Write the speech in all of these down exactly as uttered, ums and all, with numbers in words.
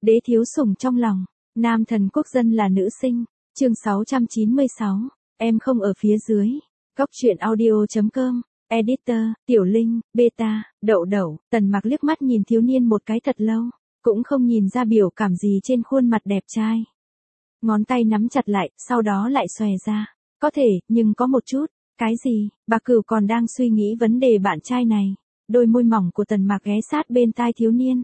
Đế thiếu sủng trong lòng, nam thần quốc dân là nữ sinh, chương sáu trăm chín mươi sáu, em không ở phía dưới. Góc truyện audio chấm com, editor, Tiểu Linh, Beta, Đậu Đậu. Tần Mặc liếc mắt nhìn thiếu niên một cái thật lâu, cũng không nhìn ra biểu cảm gì trên khuôn mặt đẹp trai. Ngón tay nắm chặt lại, sau đó lại xòe ra. Có thể, nhưng có một chút. Cái gì? Bà Cửu còn đang suy nghĩ vấn đề bạn trai này. Đôi môi mỏng của Tần Mặc ghé sát bên tai thiếu niên.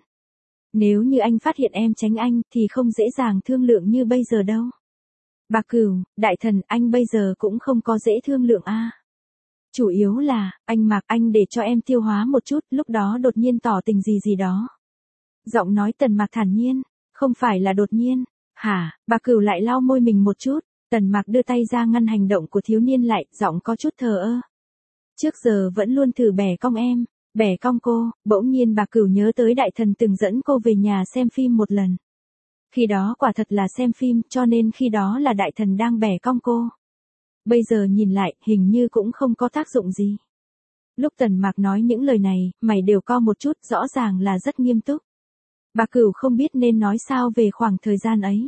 Nếu như anh phát hiện em tránh anh thì không dễ dàng thương lượng như bây giờ đâu. Bà Cửu, đại thần, anh bây giờ cũng không có dễ thương lượng a. À. Chủ yếu là, anh mặc anh để cho em tiêu hóa một chút, lúc đó đột nhiên tỏ tình gì gì đó. Giọng nói Tần Mặc thản nhiên, không phải là đột nhiên. Hả? Bà Cửu lại lau môi mình một chút. Tần Mặc đưa tay ra ngăn hành động của thiếu niên lại, giọng có chút thờ ơ. Trước giờ vẫn luôn thử bẻ cong em, bẻ cong cô, bỗng nhiên bà Cửu nhớ tới đại thần từng dẫn cô về nhà xem phim một lần. Khi đó quả thật là xem phim, cho nên khi đó là đại thần đang bẻ cong cô. Bây giờ nhìn lại, hình như cũng không có tác dụng gì. Lúc Tần Mặc nói những lời này, mày đều co một chút, rõ ràng là rất nghiêm túc. Bà Cửu không biết nên nói sao về khoảng thời gian ấy.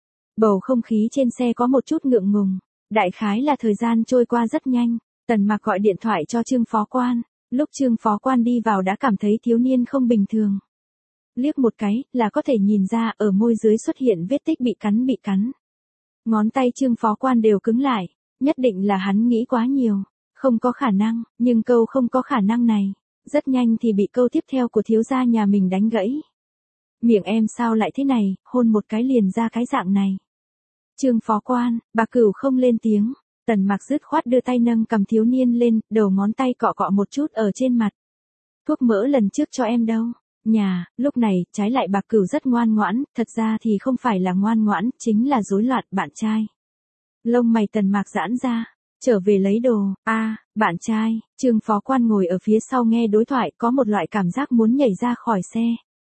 Bầu không khí trên xe có một chút ngượng ngùng, đại khái là thời gian trôi qua rất nhanh. Tần Mặc gọi điện thoại cho Trương Phó Quan, lúc Trương Phó Quan đi vào đã cảm thấy thiếu niên không bình thường. Liếc một cái, là có thể nhìn ra ở môi dưới xuất hiện vết tích bị cắn bị cắn. Ngón tay Trương Phó Quan đều cứng lại, nhất định là hắn nghĩ quá nhiều, không có khả năng, nhưng câu không có khả năng này, rất nhanh thì bị câu tiếp theo của thiếu gia nhà mình đánh gãy. Miệng em sao lại thế này, hôn một cái liền ra cái dạng này. Trương Phó Quan, bà Cửu không lên tiếng, Tần Mặc dứt khoát đưa tay nâng cầm thiếu niên lên, đầu ngón tay cọ cọ một chút ở trên mặt. Thuốc mỡ lần trước cho em đâu? Nhà, lúc này, trái lại bà Cửu rất ngoan ngoãn, thật ra thì không phải là ngoan ngoãn, chính là rối loạn bạn trai. Lông mày Tần Mặc giãn ra, trở về lấy đồ, a à, bạn trai, Trương Phó Quan ngồi ở phía sau nghe đối thoại có một loại cảm giác muốn nhảy ra khỏi xe.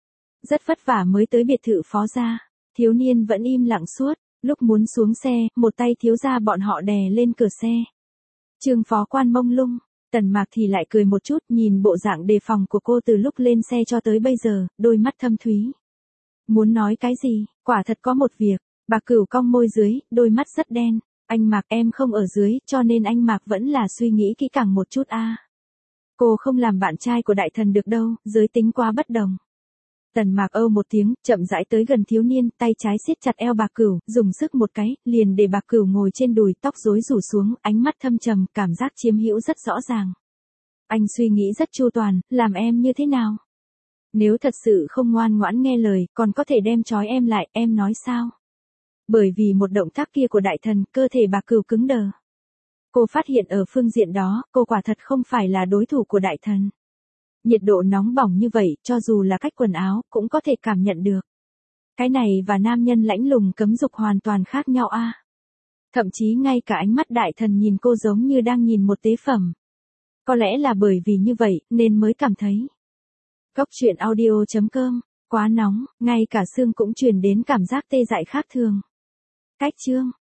Rất vất vả mới tới biệt thự Phó gia, thiếu niên vẫn im lặng suốt. Lúc muốn xuống xe, một tay thiếu gia bọn họ đè lên cửa xe. Trương Phó Quan mông lung, Tần Mặc thì lại cười một chút, nhìn bộ dạng đề phòng của cô từ lúc lên xe cho tới bây giờ, đôi mắt thâm thúy. Muốn nói cái gì, quả thật có một việc, bà Cửu cong môi dưới, đôi mắt rất đen, anh Mặc em không ở dưới, cho nên anh Mặc vẫn là suy nghĩ kỹ càng một chút a. À. Cô không làm bạn trai của đại thần được đâu, giới tính quá bất đồng. Tần Mặc âu một tiếng, chậm rãi tới gần thiếu niên, tay trái siết chặt eo bà Cửu, dùng sức một cái, liền để bà Cửu ngồi trên đùi, tóc rối rủ xuống, ánh mắt thâm trầm, cảm giác chiếm hữu rất rõ ràng. Anh suy nghĩ rất chu toàn, làm em như thế nào? Nếu thật sự không ngoan ngoãn nghe lời, còn có thể đem trói em lại, em nói sao? Bởi vì một động tác kia của đại thần, cơ thể bà Cửu cứng đờ. Cô phát hiện ở phương diện đó, cô quả thật không phải là đối thủ của đại thần. Nhiệt độ nóng bỏng như vậy, cho dù là cách quần áo, cũng có thể cảm nhận được. Cái này và nam nhân lãnh lùng cấm dục hoàn toàn khác nhau a. À. Thậm chí ngay cả ánh mắt đại thần nhìn cô giống như đang nhìn một tế phẩm. Có lẽ là bởi vì như vậy, nên mới cảm thấy. Góc truyện audio chấm com, quá nóng, ngay cả xương cũng truyền đến cảm giác tê dại khác thường. Cách chương.